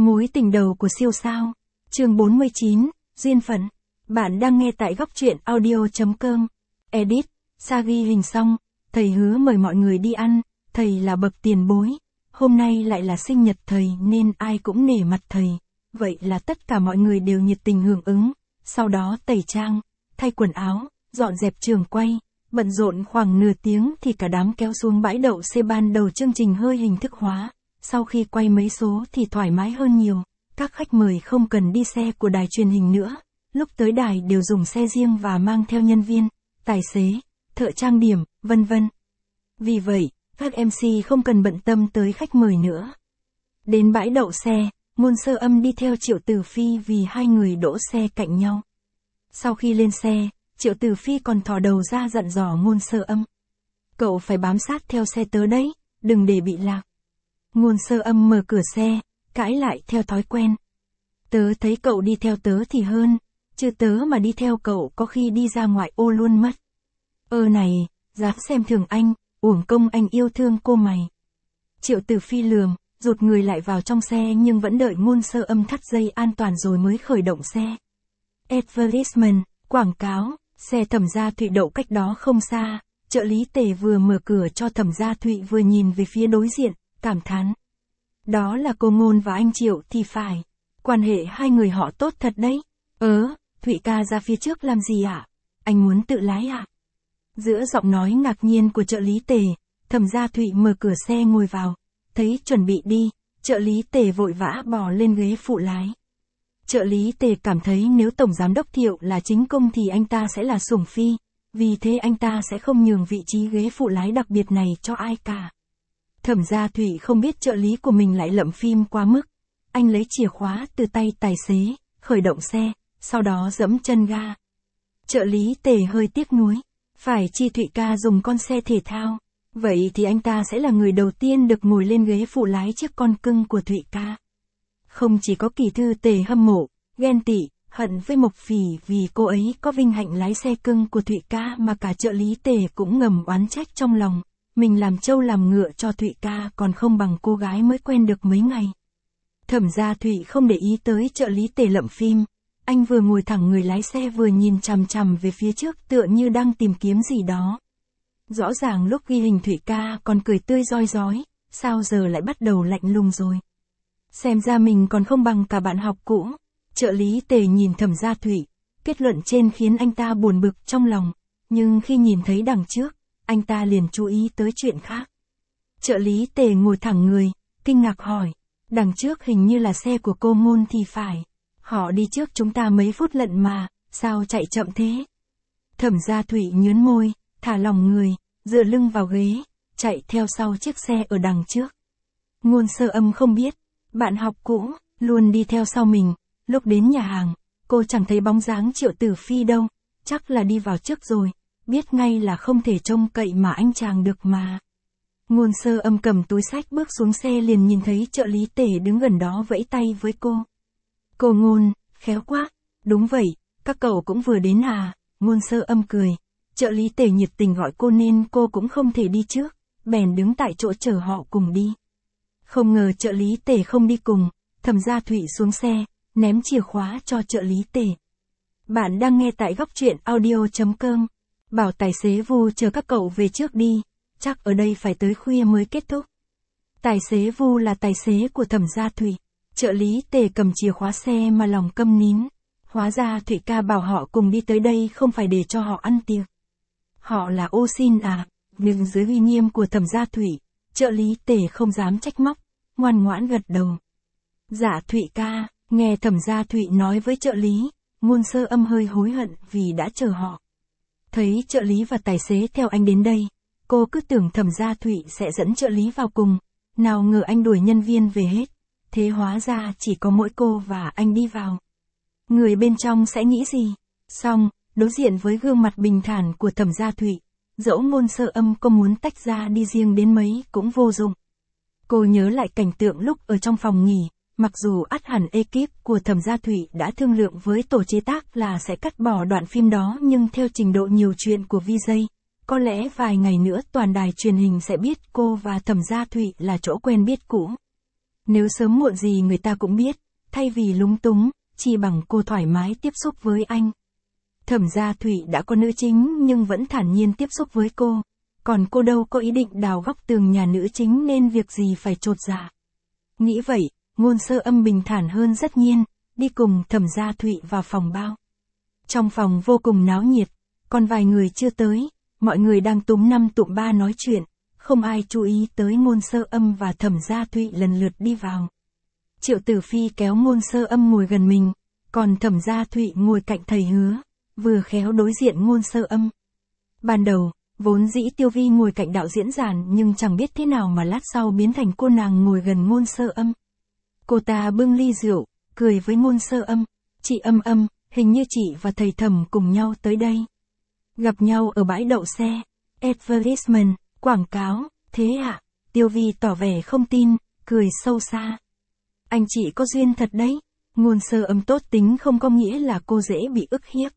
Mối tình đầu của siêu sao. Chương 49, duyên phận. Bạn đang nghe tại góc truyện audio.com. Edit, Sa ghi hình xong, thầy hứa mời mọi người đi ăn, thầy là bậc tiền bối. Hôm nay lại là sinh nhật thầy nên ai cũng nể mặt thầy. Vậy là tất cả mọi người đều nhiệt tình hưởng ứng. Sau đó tẩy trang, thay quần áo, dọn dẹp trường quay. Bận rộn khoảng nửa tiếng thì cả đám kéo xuống bãi đậu xe. Ban đầu chương trình hơi hình thức hóa. Sau khi quay mấy số thì thoải mái hơn nhiều. Các khách mời không cần đi xe của đài truyền hình nữa. Lúc tới đài đều dùng xe riêng và mang theo nhân viên, tài xế, thợ trang điểm, vân vân. Vì vậy, các MC không cần bận tâm tới khách mời nữa. Đến bãi đậu xe, Ngôn Sơ Âm đi theo Triệu Tử Phi vì hai người đỗ xe cạnh nhau. Sau khi lên xe, Triệu Tử Phi còn thò đầu ra dặn dò Ngôn Sơ Âm. Cậu phải bám sát theo xe tớ đấy, đừng để bị lạc. Ngôn Sơ Âm mở cửa xe, cãi lại theo thói quen. Tớ thấy cậu đi theo tớ thì hơn, chứ tớ mà đi theo cậu có khi đi ra ngoại ô luôn mất. Này, dám xem thường anh, uổng công anh yêu thương cô mày. Triệu Tử Phi lườm, rụt người lại vào trong xe nhưng vẫn đợi Ngôn Sơ Âm thắt dây an toàn rồi mới khởi động xe. Advertisement, quảng cáo, xe Thẩm Gia Thụy đậu cách đó không xa, trợ lý Tề vừa mở cửa cho Thẩm Gia Thụy vừa nhìn về phía đối diện, cảm thán. Đó là cô Ngôn và anh Triệu thì phải. Quan hệ hai người họ tốt thật đấy. Thụy ca ra phía trước làm gì ạ? Anh muốn tự lái ạ? Giữa giọng nói ngạc nhiên của trợ lý Tề, Thẩm Gia Thụy mở cửa xe ngồi vào. Thấy chuẩn bị đi, trợ lý Tề vội vã bò lên ghế phụ lái. Trợ lý Tề cảm thấy nếu Tổng Giám đốc Thiệu là chính công thì anh ta sẽ là sủng phi. Vì thế anh ta sẽ không nhường vị trí ghế phụ lái đặc biệt này cho ai cả. Thẩm Gia Thụy không biết trợ lý của mình lại lậm phim quá mức. Anh lấy chìa khóa từ tay tài xế, khởi động xe, sau đó giẫm chân ga. Trợ lý Tề hơi tiếc nuối. Phải chi Thụy ca dùng con xe thể thao. Vậy thì anh ta sẽ là người đầu tiên được ngồi lên ghế phụ lái chiếc con cưng của Thụy ca. Không chỉ có Kỳ Thư Tề hâm mộ, ghen tị, hận với Mộc Phỉ vì cô ấy có vinh hạnh lái xe cưng của Thụy ca mà cả trợ lý Tề cũng ngầm oán trách trong lòng. Mình làm trâu làm ngựa cho Thụy ca còn không bằng cô gái mới quen được mấy ngày. Thẩm Gia Thụy không để ý tới trợ lý Tề lậm phim. Anh vừa ngồi thẳng người lái xe vừa nhìn chằm chằm về phía trước tựa như đang tìm kiếm gì đó. Rõ ràng lúc ghi hình Thụy ca còn cười tươi rói rói, sao giờ lại bắt đầu lạnh lùng rồi. Xem ra mình còn không bằng cả bạn học cũ. Trợ lý Tề nhìn Thẩm Gia Thụy, kết luận trên khiến anh ta buồn bực trong lòng, nhưng khi nhìn thấy đằng trước, anh ta liền chú ý tới chuyện khác. Trợ lý Tề ngồi thẳng người, kinh ngạc hỏi, đằng trước hình như là xe của cô Ngôn thì phải. Họ đi trước chúng ta mấy phút lận mà, sao chạy chậm thế? Thẩm Gia Thụy nhướn môi, thả lỏng người, dựa lưng vào ghế, chạy theo sau chiếc xe ở đằng trước. Ngôn Sơ Âm không biết, bạn học cũ, luôn đi theo sau mình. Lúc đến nhà hàng, cô chẳng thấy bóng dáng Triệu Tử Phi đâu, chắc là đi vào trước rồi, biết ngay là không thể trông cậy mà anh chàng được mà. Ngôn Sơ Âm cầm túi xách bước xuống xe liền nhìn thấy trợ lý Tề đứng gần đó vẫy tay với cô. Cô Ngôn, khéo quá, đúng vậy, các cậu cũng vừa đến à, Ngôn Sơ Âm cười. Trợ lý Tề nhiệt tình gọi cô nên cô cũng không thể đi trước, bèn đứng tại chỗ chờ họ cùng đi. Không ngờ trợ lý Tề không đi cùng, Thẩm Gia Thụy xuống xe, ném chìa khóa cho trợ lý Tề. Bạn đang nghe tại góc truyện audio.com. Bảo tài xế Vu chờ các cậu về trước đi, chắc ở đây phải tới khuya mới kết thúc. Tài xế Vu là tài xế của Thẩm Gia Thụy. Trợ lý Tề cầm chìa khóa xe mà lòng câm nín. Hóa ra Thụy ca bảo họ cùng đi tới đây không phải để cho họ ăn tiệc. Họ là ô xin à, nhưng dưới uy nghiêm của Thẩm Gia Thụy, trợ lý Tề không dám trách móc, ngoan ngoãn gật đầu. Dạ Thụy ca, nghe Thẩm Gia Thụy nói với trợ lý, Ngôn Sơ Âm hơi hối hận vì đã chờ họ. Thấy trợ lý và tài xế theo anh đến đây, cô cứ tưởng Thẩm Gia Thụy sẽ dẫn trợ lý vào cùng, nào ngờ anh đuổi nhân viên về hết, thế hóa ra chỉ có mỗi cô và anh đi vào. Người bên trong sẽ nghĩ gì? Xong, đối diện với gương mặt bình thản của Thẩm Gia Thụy, dẫu Ngôn Sơ Âm có muốn tách ra đi riêng đến mấy cũng vô dụng. Cô nhớ lại cảnh tượng lúc ở trong phòng nghỉ, mặc dù ắt hẳn ekip của Thẩm Gia Thụy đã thương lượng với tổ chế tác là sẽ cắt bỏ đoạn phim đó nhưng theo trình độ nhiều chuyện của VJ, có lẽ vài ngày nữa toàn đài truyền hình sẽ biết cô và Thẩm Gia Thụy là chỗ quen biết cũ. Nếu sớm muộn gì người ta cũng biết, thay vì lúng túng, chi bằng cô thoải mái tiếp xúc với anh. Thẩm Gia Thụy đã có nữ chính nhưng vẫn thản nhiên tiếp xúc với cô, còn cô đâu có ý định đào góc tường nhà nữ chính nên việc gì phải chột dạ. Nghĩ vậy, Ngôn Sơ Âm bình thản hơn rất nhiên, đi cùng Thẩm Gia Thụy vào phòng bao. Trong phòng vô cùng náo nhiệt, còn vài người chưa tới, mọi người đang túm năm tụm ba nói chuyện, không ai chú ý tới Ngôn Sơ Âm và Thẩm Gia Thụy lần lượt đi vào. Triệu Tử Phi kéo Ngôn Sơ Âm ngồi gần mình, còn Thẩm Gia Thụy ngồi cạnh thầy Hứa, vừa khéo đối diện Ngôn Sơ Âm. Ban đầu, vốn dĩ Tiêu Vi ngồi cạnh đạo diễn Giản nhưng chẳng biết thế nào mà lát sau biến thành cô nàng ngồi gần Ngôn Sơ Âm. Cô ta bưng ly rượu, cười với Ngôn Sơ Âm, chị Âm, hình như chị và thầy Thẩm cùng nhau tới đây. Gặp nhau ở bãi đậu xe, advertisement, quảng cáo, thế ạ? Tiêu Vi tỏ vẻ không tin, cười sâu xa. Anh chị có duyên thật đấy. Ngôn Sơ Âm tốt tính không có nghĩa là cô dễ bị ức hiếp.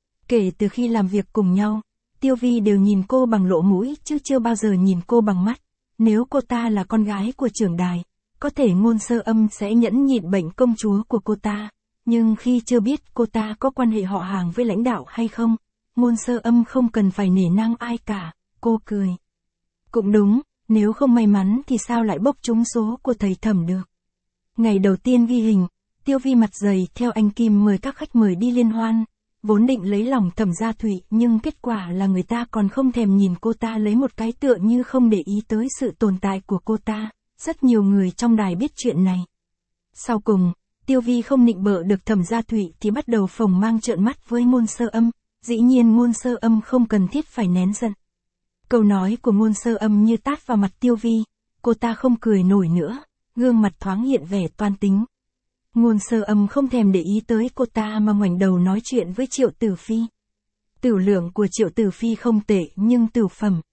Kể từ khi làm việc cùng nhau, Tiêu Vi đều nhìn cô bằng lỗ mũi chứ chưa bao giờ nhìn cô bằng mắt. Nếu cô ta là con gái của trưởng đài, có thể Ngôn Sơ Âm sẽ nhẫn nhịn bệnh công chúa của cô ta. Nhưng khi chưa biết cô ta có quan hệ họ hàng với lãnh đạo hay không, Ngôn Sơ Âm không cần phải nể nang ai cả, cô cười. Cũng đúng, nếu không may mắn thì sao lại bốc trúng số của thầy Thẩm được. Ngày đầu tiên ghi hình, Tiêu Vi mặt dày theo anh Kim mời các khách mời đi liên hoan, vốn định lấy lòng Thẩm Gia Thụy nhưng kết quả là người ta còn không thèm nhìn cô ta lấy một cái tựa như không để ý tới sự tồn tại của cô ta, rất nhiều người trong đài biết chuyện này. Sau cùng, Tiêu Vi không nịnh bợ được Thẩm Gia Thụy thì bắt đầu phồng mang trợn mắt với Ngôn Sơ Âm, dĩ nhiên Ngôn Sơ Âm không cần thiết phải nén giận. Câu nói của Ngôn Sơ Âm như tát vào mặt Tiêu Vi, cô ta không cười nổi nữa, gương mặt thoáng hiện vẻ toan tính. Ngôn Sơ Âm không thèm để ý tới cô ta mà ngoảnh đầu nói chuyện với Triệu Tử Phi. Tửu lượng của Triệu Tử Phi không tệ nhưng tửu phẩm,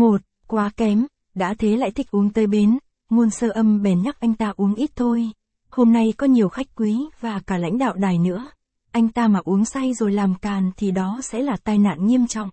quá kém, đã thế lại thích uống tới bến, Ngôn Sơ Âm bèn nhắc anh ta uống ít thôi. Hôm nay có nhiều khách quý và cả lãnh đạo đài nữa, anh ta mà uống say rồi làm càn thì đó sẽ là tai nạn nghiêm trọng.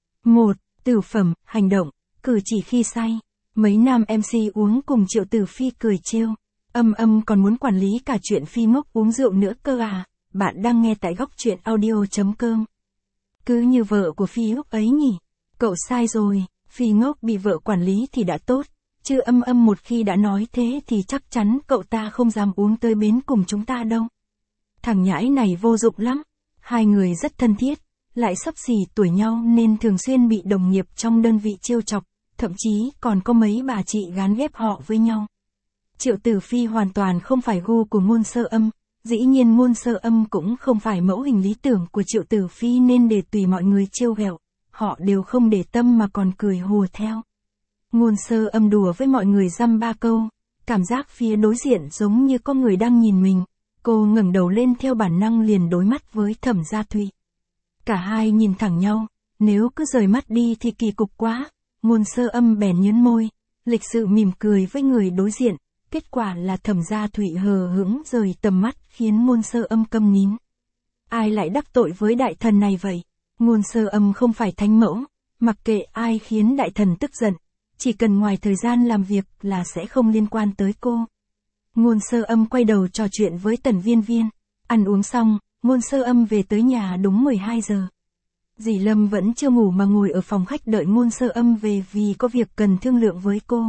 Tửu phẩm, hành động, cử chỉ khi say. Mấy nam MC uống cùng Triệu Tử Phi cười trêu. Âm còn muốn quản lý cả chuyện Phi Ngốc uống rượu nữa cơ à. Bạn đang nghe tại góc truyện audio.com. Cứ như vợ của Phi Ngốc ấy nhỉ. Cậu sai rồi, Phi Ngốc bị vợ quản lý thì đã tốt. Chứ âm một khi đã nói thế thì chắc chắn cậu ta không dám uống tới bến cùng chúng ta đâu. Thằng nhãi này vô dụng lắm. Hai người rất thân thiết, lại xấp xỉ tuổi nhau nên thường xuyên bị đồng nghiệp trong đơn vị trêu chọc, thậm chí còn có mấy bà chị gán ghép họ với nhau. Triệu Tử Phi hoàn toàn không phải gu của Ngôn Sơ Âm, dĩ nhiên Ngôn Sơ Âm cũng không phải mẫu hình lý tưởng của Triệu Tử Phi nên để tùy mọi người trêu ghẹo, họ đều không để tâm mà còn cười hùa theo. Ngôn Sơ Âm đùa với mọi người dăm ba câu, cảm giác phía đối diện giống như có người đang nhìn mình, cô ngẩng đầu lên theo bản năng liền đối mắt với Thẩm Gia Thụy. Cả hai nhìn thẳng nhau, nếu cứ rời mắt đi thì kỳ cục quá. Ngôn Sơ Âm bèn nhếch môi, lịch sự mỉm cười với người đối diện, kết quả là Thẩm Gia Thụy hờ hững rời tầm mắt khiến Ngôn Sơ Âm câm nín. Ai lại đắc tội với đại thần này vậy? Ngôn Sơ Âm không phải thánh mẫu, mặc kệ ai khiến đại thần tức giận, chỉ cần ngoài thời gian làm việc là sẽ không liên quan tới cô. Ngôn Sơ Âm quay đầu trò chuyện với Tần Viên Viên, ăn uống xong, Ngôn Sơ Âm về tới nhà đúng 12 giờ. Dì Lâm vẫn chưa ngủ mà ngồi ở phòng khách đợi Ngôn Sơ Âm về vì có việc cần thương lượng với cô.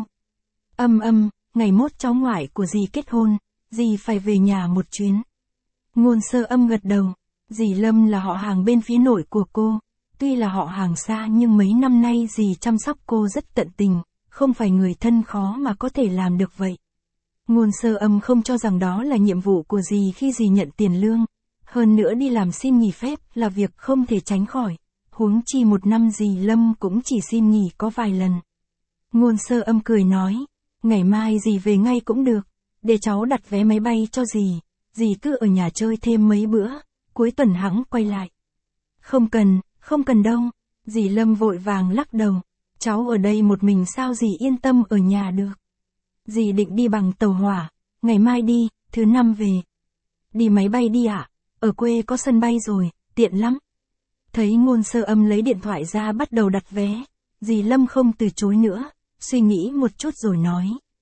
Ngày mốt cháu ngoại của dì kết hôn, dì phải về nhà một chuyến. Ngôn Sơ Âm gật đầu, dì Lâm là họ hàng bên phía nội của cô, tuy là họ hàng xa nhưng mấy năm nay dì chăm sóc cô rất tận tình, không phải người thân khó mà có thể làm được vậy. Ngôn Sơ Âm không cho rằng đó là nhiệm vụ của dì khi dì nhận tiền lương. Hơn nữa đi làm xin nghỉ phép là việc không thể tránh khỏi, huống chi một năm dì Lâm cũng chỉ xin nghỉ có vài lần. Ngôn Sơ Âm cười nói, ngày mai dì về ngay cũng được, để cháu đặt vé máy bay cho dì cứ ở nhà chơi thêm mấy bữa, cuối tuần hẵng quay lại. Không cần đâu, dì Lâm vội vàng lắc đầu, cháu ở đây một mình sao dì yên tâm ở nhà được. Dì định đi bằng tàu hỏa, ngày mai đi, thứ năm về. Đi máy bay đi ạ, ở quê có sân bay rồi, tiện lắm. Thấy Ngôn Sơ Âm lấy điện thoại ra bắt đầu đặt vé, dì Lâm không từ chối nữa, suy nghĩ một chút rồi nói.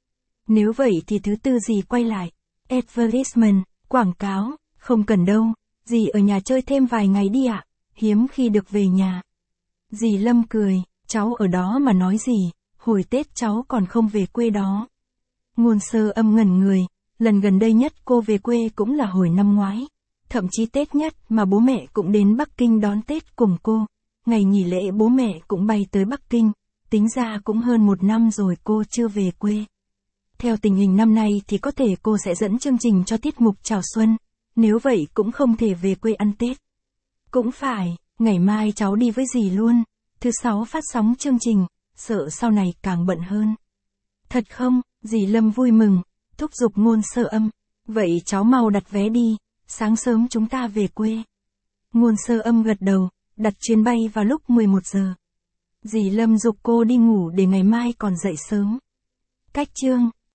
Nếu vậy thì thứ tư dì quay lại. Advertisement, quảng cáo, không cần đâu, dì ở nhà chơi thêm vài ngày đi ạ, hiếm khi được về nhà. Dì Lâm cười, cháu ở đó mà nói gì, hồi Tết cháu còn không về quê đó. Ngôn Sơ Âm ngẩn người, lần gần đây nhất cô về quê cũng là hồi năm ngoái. Thậm chí Tết nhất mà bố mẹ cũng đến Bắc Kinh đón Tết cùng cô. Ngày nghỉ lễ bố mẹ cũng bay tới Bắc Kinh, tính ra cũng hơn 1 năm rồi cô chưa về quê. Theo tình hình năm nay thì có thể cô sẽ dẫn chương trình cho tiết mục chào xuân, nếu vậy cũng không thể về quê ăn Tết. Cũng phải, ngày mai cháu đi với dì luôn, thứ 6 phát sóng chương trình, sợ sau này càng bận hơn. Thật không? Dì Lâm vui mừng, thúc giục Ngôn Sơ Âm, vậy cháu mau đặt vé đi, sáng sớm chúng ta về quê. Ngôn Sơ Âm gật đầu, đặt chuyến bay vào lúc 11 giờ. Dì Lâm giục cô đi ngủ để ngày mai còn dậy sớm. Cách chương